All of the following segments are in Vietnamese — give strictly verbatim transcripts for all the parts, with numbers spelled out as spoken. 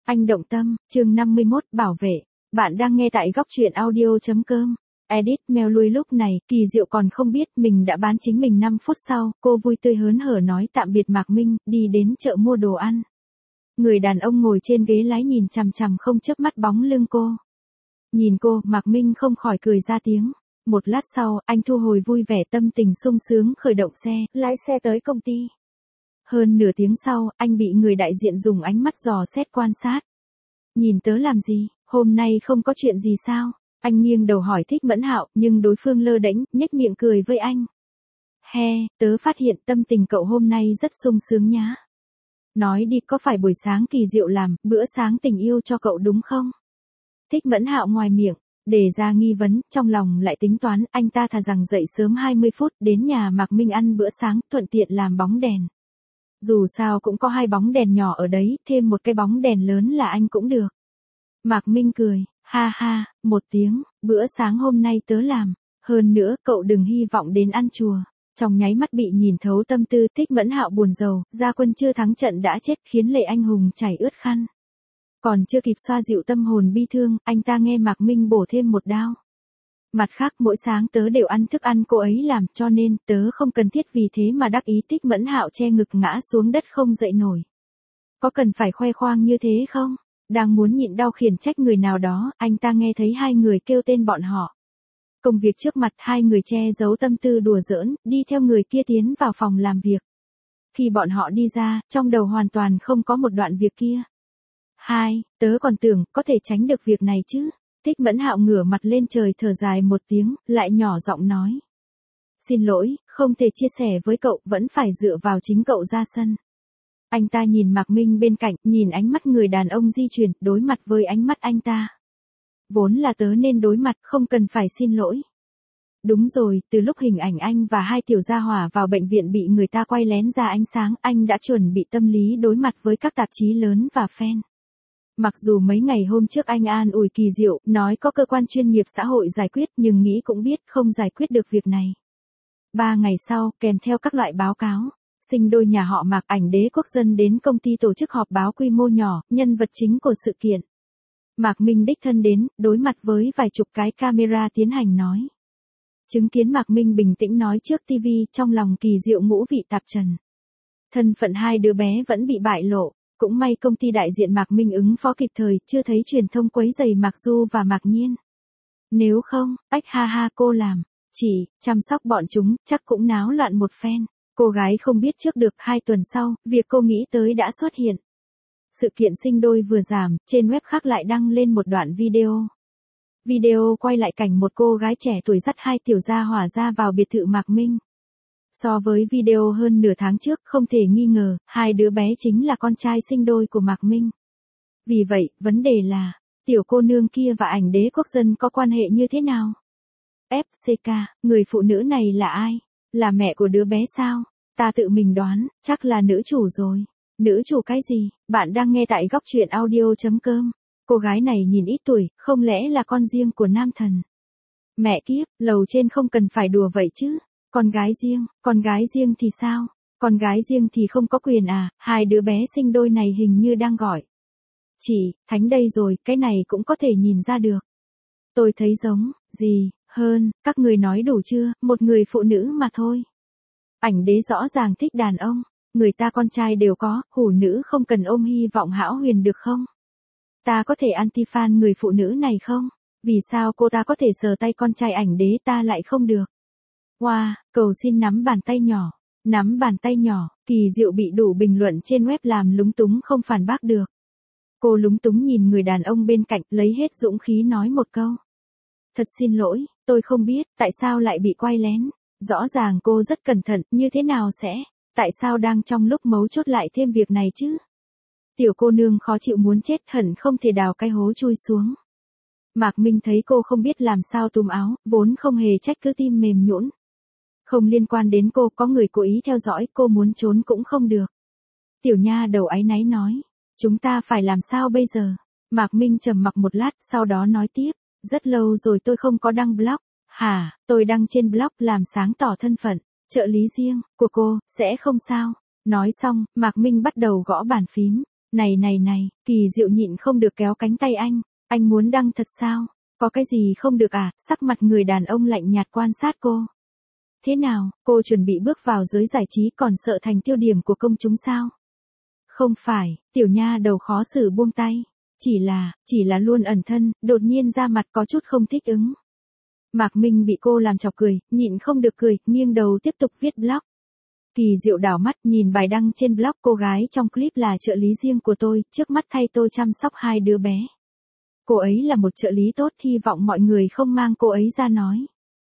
Anh động tâm, chương năm mươi mốt, bảo vệ. Bạn đang nghe tại góc truyện audio chấm com. Edit mail lui lúc này, Kỳ Diệu còn không biết mình đã bán chính mình năm phút sau, cô vui tươi hớn hở nói tạm biệt Mạc Minh, đi đến chợ mua đồ ăn. Người đàn ông ngồi trên ghế lái nhìn chằm chằm không chớp mắt bóng lưng cô. Nhìn cô, Mạc Minh không khỏi cười ra tiếng. Một lát sau, anh thu hồi vui vẻ tâm tình sung sướng khởi động xe, lái xe tới công ty. Hơn nửa tiếng sau, anh bị người đại diện dùng ánh mắt dò xét quan sát. Nhìn tớ làm gì, hôm nay không có chuyện gì sao? Anh nghiêng đầu hỏi Thích Mẫn Hạo, nhưng đối phương lơ đễnh, nhếch miệng cười với anh. He, tớ phát hiện tâm tình cậu hôm nay rất sung sướng nhá. Nói đi, có phải buổi sáng Kỳ Diệu làm bữa sáng tình yêu cho cậu đúng không? Thích Mẫn Hạo ngoài miệng, để ra nghi vấn, trong lòng lại tính toán, anh ta thà rằng dậy sớm hai mươi phút đến nhà Mạc Minh ăn bữa sáng, thuận tiện làm bóng đèn. Dù sao cũng có hai bóng đèn nhỏ ở đấy, thêm một cái bóng đèn lớn là anh cũng được. Mạc Minh cười, ha ha, một tiếng, bữa sáng hôm nay tớ làm, hơn nữa cậu đừng hy vọng đến ăn chùa. Trong nháy mắt bị nhìn thấu tâm tư, Thích Mẫn Hạo buồn rầu, Gia Quân chưa thắng trận đã chết khiến Lệ Anh Hùng chảy ướt khăn. Còn chưa kịp xoa dịu tâm hồn bi thương, anh ta nghe Mạc Minh bổ thêm một đao. Mặt khác mỗi sáng tớ đều ăn thức ăn cô ấy làm cho nên tớ không cần thiết vì thế mà đắc ý. Thích Mẫn Hạo che ngực ngã xuống đất không dậy nổi. Có cần phải khoe khoang như thế không? Đang muốn nhịn đau khiển trách người nào đó, anh ta nghe thấy hai người kêu tên bọn họ. Công việc trước mặt hai người che giấu tâm tư đùa giỡn, đi theo người kia tiến vào phòng làm việc. Khi bọn họ đi ra, trong đầu hoàn toàn không có một đoạn việc kia. Hai, tớ còn tưởng có thể tránh được việc này chứ. Thích Mẫn Hạo ngửa mặt lên trời thở dài một tiếng, lại nhỏ giọng nói. Xin lỗi, không thể chia sẻ với cậu, vẫn phải dựa vào chính cậu ra sân. Anh ta nhìn Mạc Minh bên cạnh, nhìn ánh mắt người đàn ông di chuyển, đối mặt với ánh mắt anh ta. Vốn là tớ nên đối mặt, không cần phải xin lỗi. Đúng rồi, từ lúc hình ảnh anh và hai tiểu gia hỏa vào bệnh viện bị người ta quay lén ra ánh sáng, anh đã chuẩn bị tâm lý đối mặt với các tạp chí lớn và fan. Mặc dù mấy ngày hôm trước anh an ủi Kỳ Diệu, nói có cơ quan chuyên nghiệp xã hội giải quyết, nhưng nghĩ cũng biết không giải quyết được việc này. Ba ngày sau, kèm theo các loại báo cáo, sinh đôi nhà họ Mạc ảnh đế quốc dân đến công ty tổ chức họp báo quy mô nhỏ, nhân vật chính của sự kiện. Mạc Minh đích thân đến, đối mặt với vài chục cái camera tiến hành nói. Chứng kiến Mạc Minh bình tĩnh nói trước ti vi, trong lòng Kỳ Diệu ngũ vị tạp trần. Thân phận hai đứa bé vẫn bị bại lộ. Cũng may công ty đại diện Mạc Minh ứng phó kịp thời, chưa thấy truyền thông quấy rầy Mạc Du và Mạc Nhiên. Nếu không, ách ha ha cô làm, chỉ, chăm sóc bọn chúng, chắc cũng náo loạn một phen. Cô gái không biết trước được hai tuần sau, việc cô nghĩ tới đã xuất hiện. Sự kiện sinh đôi vừa giảm, trên web khác lại đăng lên một đoạn video. Video quay lại cảnh một cô gái trẻ tuổi dắt hai tiểu gia hỏa ra vào biệt thự Mạc Minh. So với video hơn nửa tháng trước, không thể nghi ngờ, hai đứa bé chính là con trai sinh đôi của Mạc Minh. Vì vậy, vấn đề là, tiểu cô nương kia và ảnh đế quốc dân có quan hệ như thế nào? ép xê ca, người phụ nữ này là ai? Là mẹ của đứa bé sao? Ta tự mình đoán, chắc là nữ chủ rồi. Nữ chủ cái gì? Bạn đang nghe tại góc truyện audio chấm com. Cô gái này nhìn ít tuổi, không lẽ là con riêng của nam thần? Mẹ kiếp, lầu trên không cần phải đùa vậy chứ. Con gái riêng, con gái riêng thì sao? Con gái riêng thì không có quyền à, hai đứa bé sinh đôi này hình như đang gọi. Chỉ, thánh đây rồi, cái này cũng có thể nhìn ra được. Tôi thấy giống, gì, hơn, các người nói đủ chưa, một người phụ nữ mà thôi. Ảnh đế rõ ràng thích đàn ông, người ta con trai đều có, hủ nữ không cần ôm hy vọng hão huyền được không? Ta có thể anti-fan người phụ nữ này không? Vì sao cô ta có thể sờ tay con trai ảnh đế ta lại không được? Wow, cầu xin nắm bàn tay nhỏ, nắm bàn tay nhỏ, Kỳ Diệu bị đủ bình luận trên web làm lúng túng không phản bác được. Cô lúng túng nhìn người đàn ông bên cạnh, lấy hết dũng khí nói một câu. Thật xin lỗi, tôi không biết, tại sao lại bị quay lén. Rõ ràng cô rất cẩn thận, như thế nào sẽ, tại sao đang trong lúc mấu chốt lại thêm việc này chứ? Tiểu cô nương khó chịu muốn chết, hận không thể đào cái hố chui xuống. Mạc Minh thấy cô không biết làm sao túm áo, vốn không hề trách cứ tim mềm nhũn. Không liên quan đến cô, có người cố ý theo dõi, cô muốn trốn cũng không được. Tiểu nha đầu áy náy nói, chúng ta phải làm sao bây giờ? Mạc Minh trầm mặc một lát, sau đó nói tiếp, rất lâu rồi tôi không có đăng blog. Hả, tôi đăng trên blog làm sáng tỏ thân phận, trợ lý riêng, của cô, sẽ không sao. Nói xong, Mạc Minh bắt đầu gõ bàn phím. Này này này, Kỳ Diệu nhịn không được kéo cánh tay anh, anh muốn đăng thật sao? Có cái gì không được à? Sắc mặt người đàn ông lạnh nhạt quan sát cô. Thế nào, cô chuẩn bị bước vào giới giải trí còn sợ thành tiêu điểm của công chúng sao? Không phải, tiểu nha đầu khó xử buông tay. Chỉ là, chỉ là luôn ẩn thân, đột nhiên ra mặt có chút không thích ứng. Mạc Minh bị cô làm chọc cười, nhịn không được cười, nghiêng đầu tiếp tục viết blog. Kỳ Diệu đảo mắt nhìn bài đăng trên blog, cô gái trong clip là trợ lý riêng của tôi, trước mắt thay tôi chăm sóc hai đứa bé. Cô ấy là một trợ lý tốt, hy vọng mọi người không mang cô ấy ra nói.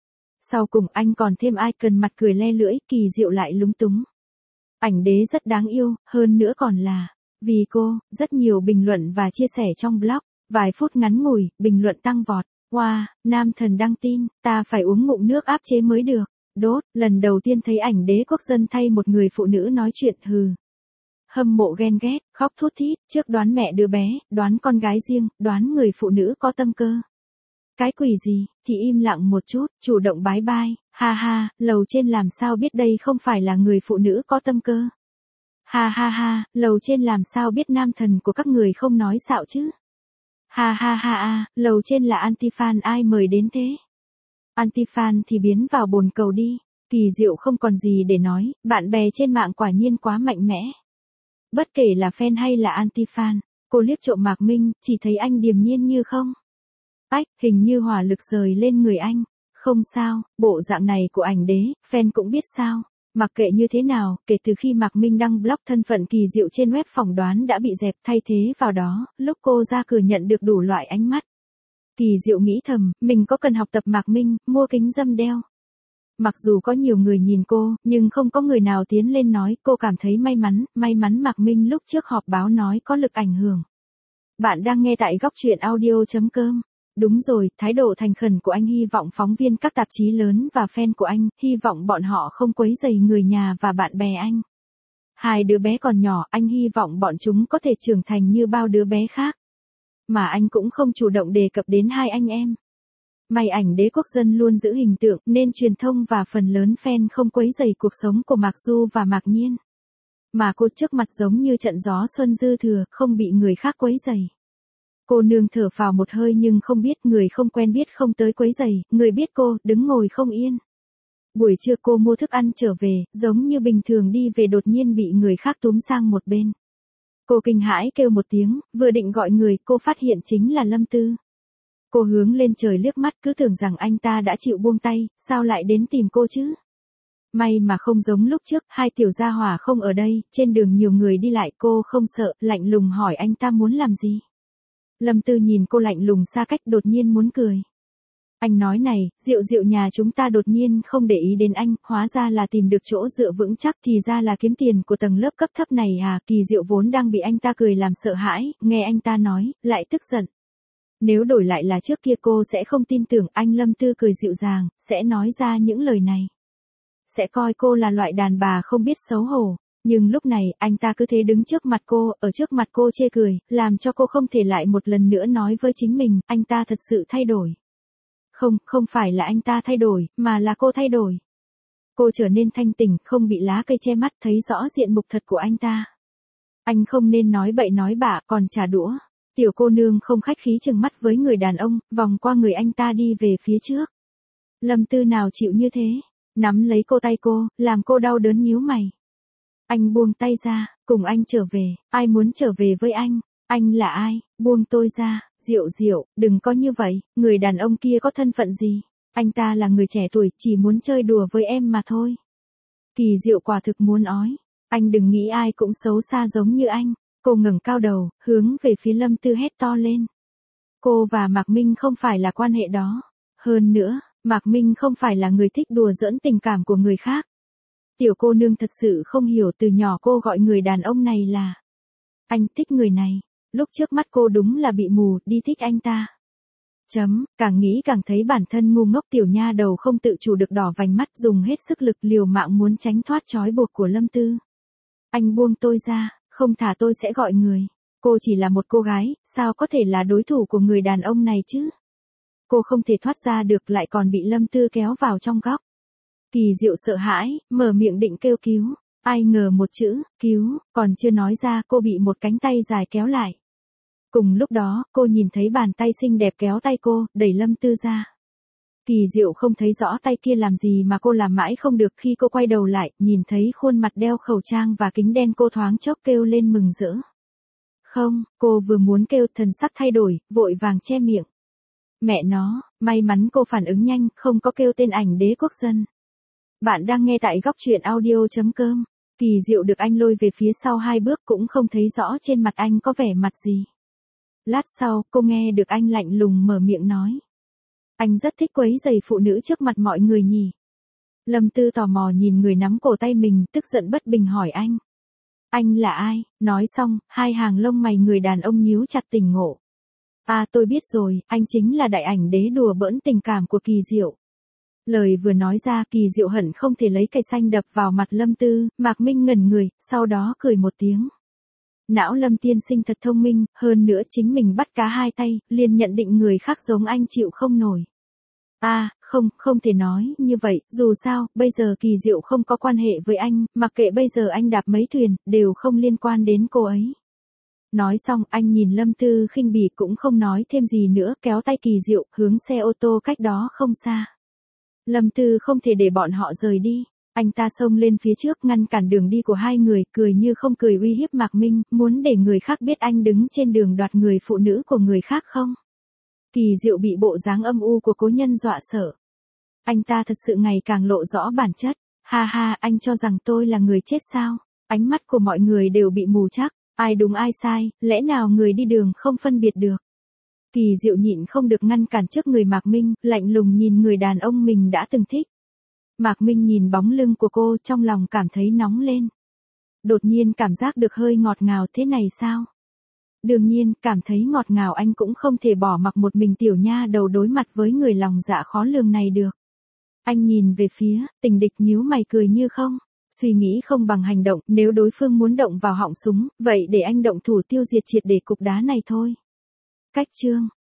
Sau cùng anh còn thêm ai cần mặt cười le lưỡi, Kỳ Diệu lại lúng túng. Ảnh đế rất đáng yêu, hơn nữa còn là, vì cô, rất nhiều bình luận và chia sẻ trong blog, vài phút ngắn ngủi, bình luận tăng vọt. Wow, nam thần đăng tin, ta phải uống ngụm nước áp chế mới được. Đốt, lần đầu tiên thấy ảnh đế quốc dân thay một người phụ nữ nói chuyện, hừ. Hâm mộ ghen ghét, khóc thút thít, trước đoán mẹ đứa bé, đoán con gái riêng, đoán người phụ nữ có tâm cơ. Cái quỷ gì, thì im lặng một chút, chủ động bái bai, ha ha, lầu trên làm sao biết đây không phải là người phụ nữ có tâm cơ. Ha ha ha, lầu trên làm sao biết nam thần của các người không nói xạo chứ. Ha ha ha a, lầu trên là anti-fan ai mời đến thế? Anti-fan thì biến vào bồn cầu đi. Kỳ Diệu không còn gì để nói, bạn bè trên mạng quả nhiên quá mạnh mẽ. Bất kể là fan hay là anti-fan, cô liếc trộm Mạc Minh, chỉ thấy anh điềm nhiên như không. Ách, hình như hỏa lực rời lên người anh. Không sao, bộ dạng này của ảnh đế, fan cũng biết sao. Mặc kệ như thế nào, kể từ khi Mạc Minh đăng blog thân phận Kỳ Diệu trên web phỏng đoán đã bị dẹp, thay thế vào đó, lúc cô ra cửa nhận được đủ loại ánh mắt. Kỳ Diệu nghĩ thầm, mình có cần học tập Mạc Minh, mua kính râm đeo. Mặc dù có nhiều người nhìn cô, nhưng không có người nào tiến lên nói, cô cảm thấy may mắn, may mắn Mạc Minh lúc trước họp báo nói có lực ảnh hưởng. Bạn đang nghe tại góc truyện audio chấm com. Đúng rồi, thái độ thành khẩn của anh hy vọng phóng viên các tạp chí lớn và fan của anh, hy vọng bọn họ không quấy rầy người nhà và bạn bè anh. Hai đứa bé còn nhỏ, anh hy vọng bọn chúng có thể trưởng thành như bao đứa bé khác. Mà anh cũng không chủ động đề cập đến hai anh em. May ảnh đế quốc dân luôn giữ hình tượng nên truyền thông và phần lớn fan không quấy rầy cuộc sống của Mạc Du và Mạc Nhiên. Mà cô trước mặt giống như trận gió xuân dư thừa, không bị người khác quấy rầy. Cô nương thở phào một hơi nhưng không biết người không quen biết không tới quấy rầy, người biết cô, đứng ngồi không yên. Buổi trưa cô mua thức ăn trở về, giống như bình thường đi về đột nhiên bị người khác túm sang một bên. Cô kinh hãi kêu một tiếng, vừa định gọi người, cô phát hiện chính là Lâm Tư. Cô hướng lên trời liếc mắt cứ tưởng rằng anh ta đã chịu buông tay, sao lại đến tìm cô chứ? May mà không giống lúc trước, hai tiểu gia hỏa không ở đây, trên đường nhiều người đi lại, cô không sợ, lạnh lùng hỏi anh ta muốn làm gì. Lâm Tư nhìn cô lạnh lùng xa cách, đột nhiên muốn cười. Anh nói này, Diệu Diệu nhà chúng ta đột nhiên không để ý đến anh, hóa ra là tìm được chỗ dựa vững chắc, thì ra là kiếm tiền của tầng lớp cấp thấp này à. Kỳ Diệu vốn đang bị anh ta cười làm sợ hãi, nghe anh ta nói, lại tức giận. Nếu đổi lại là trước kia cô sẽ không tin tưởng, anh Lâm Tư cười dịu dàng, sẽ nói ra những lời này. Sẽ coi cô là loại đàn bà không biết xấu hổ. Nhưng lúc này, anh ta cứ thế đứng trước mặt cô, ở trước mặt cô chê cười, làm cho cô không thể lại một lần nữa nói với chính mình, anh ta thật sự thay đổi. Không, không phải là anh ta thay đổi, mà là cô thay đổi. Cô trở nên thanh tỉnh, không bị lá cây che mắt, thấy rõ diện mục thật của anh ta. Anh không nên nói bậy nói bạ, còn trả đũa. Tiểu cô nương không khách khí chừng mắt với người đàn ông, vòng qua người anh ta đi về phía trước. Lâm Tư nào chịu như thế, nắm lấy cô tay cô, làm cô đau đớn nhíu mày. Anh buông tay ra, cùng anh trở về, ai muốn trở về với anh, anh là ai, buông tôi ra, Diệu Diệu, đừng có như vậy, người đàn ông kia có thân phận gì, anh ta là người trẻ tuổi, chỉ muốn chơi đùa với em mà thôi. Kỳ Diệu quả thực muốn ói, anh đừng nghĩ ai cũng xấu xa giống như anh, cô ngẩng cao đầu, hướng về phía Lâm Tư hét to lên. Cô và Mạc Minh không phải là quan hệ đó, hơn nữa, Mạc Minh không phải là người thích đùa giỡn tình cảm của người khác. Tiểu cô nương thật sự không hiểu, từ nhỏ cô gọi người đàn ông này là anh, thích người này, lúc trước mắt cô đúng là bị mù, đi thích anh ta. Chấm, càng nghĩ càng thấy bản thân ngu ngốc, tiểu nha đầu không tự chủ được đỏ vành mắt, dùng hết sức lực liều mạng muốn tránh thoát trói buộc của Lâm Tư. Anh buông tôi ra, không thả tôi sẽ gọi người. Cô chỉ là một cô gái, sao có thể là đối thủ của người đàn ông này chứ? Cô không thể thoát ra được, lại còn bị Lâm Tư kéo vào trong góc. Kỳ Diệu sợ hãi, mở miệng định kêu cứu. Ai ngờ một chữ, cứu, còn chưa nói ra cô bị một cánh tay dài kéo lại. Cùng lúc đó, cô nhìn thấy bàn tay xinh đẹp kéo tay cô, đẩy Lâm Tư ra. Kỳ Diệu không thấy rõ tay kia làm gì mà cô làm mãi không được, khi cô quay đầu lại, nhìn thấy khuôn mặt đeo khẩu trang và kính đen cô thoáng chốc kêu lên mừng rỡ. Không, cô vừa muốn kêu thần sắc thay đổi, vội vàng che miệng. Mẹ nó, may mắn cô phản ứng nhanh, không có kêu tên ảnh đế quốc dân. Bạn đang nghe tại góc truyện audio.com. Kỳ Diệu được anh lôi về phía sau hai bước cũng không thấy rõ trên mặt anh có vẻ mặt gì. Lát sau, cô nghe được anh lạnh lùng mở miệng nói. Anh rất thích quấy rầy phụ nữ trước mặt mọi người nhỉ. Lâm Tư tò mò nhìn người nắm cổ tay mình, tức giận bất bình hỏi anh. Anh là ai? Nói xong, hai hàng lông mày người đàn ông nhíu chặt tỉnh ngộ. À tôi biết rồi, anh chính là đại ảnh đế đùa bỡn tình cảm của Kỳ Diệu. Lời vừa nói ra, Kỳ Diệu hận không thể lấy cây xanh đập vào mặt Lâm Tư, Mạc Minh ngẩn người, sau đó cười một tiếng. Não Lâm tiên sinh thật thông minh, hơn nữa chính mình bắt cá hai tay, liền nhận định người khác giống anh chịu không nổi. À, không, không thể nói như vậy, dù sao, bây giờ Kỳ Diệu không có quan hệ với anh, mặc kệ bây giờ anh đạp mấy thuyền, đều không liên quan đến cô ấy. Nói xong, anh nhìn Lâm Tư khinh bỉ cũng không nói thêm gì nữa, kéo tay Kỳ Diệu, hướng xe ô tô cách đó không xa. Lâm Tư không thể để bọn họ rời đi. Anh ta xông lên phía trước ngăn cản đường đi của hai người, cười như không cười uy hiếp Mạc Minh, muốn để người khác biết anh đứng trên đường đoạt người phụ nữ của người khác không? Kỳ Diệu bị bộ dáng âm u của cố nhân dọa sợ. Anh ta thật sự ngày càng lộ rõ bản chất. Ha ha, anh cho rằng tôi là người chết sao? Ánh mắt của mọi người đều bị mù chắc. Ai đúng ai sai, lẽ nào người đi đường không phân biệt được? Kỳ Diệu nhịn không được ngăn cản trước người Mạc Minh, lạnh lùng nhìn người đàn ông mình đã từng thích. Mạc Minh nhìn bóng lưng của cô, trong lòng cảm thấy nóng lên. Đột nhiên cảm giác được hơi ngọt ngào, thế này sao? Đương nhiên, cảm thấy ngọt ngào anh cũng không thể bỏ mặc một mình tiểu nha đầu đối mặt với người lòng dạ khó lường này được. Anh nhìn về phía, Tình Địch nhíu mày cười như không. Suy nghĩ không bằng hành động, nếu đối phương muốn động vào họng súng, vậy để anh động thủ tiêu diệt triệt để cục đá này thôi. Cách chương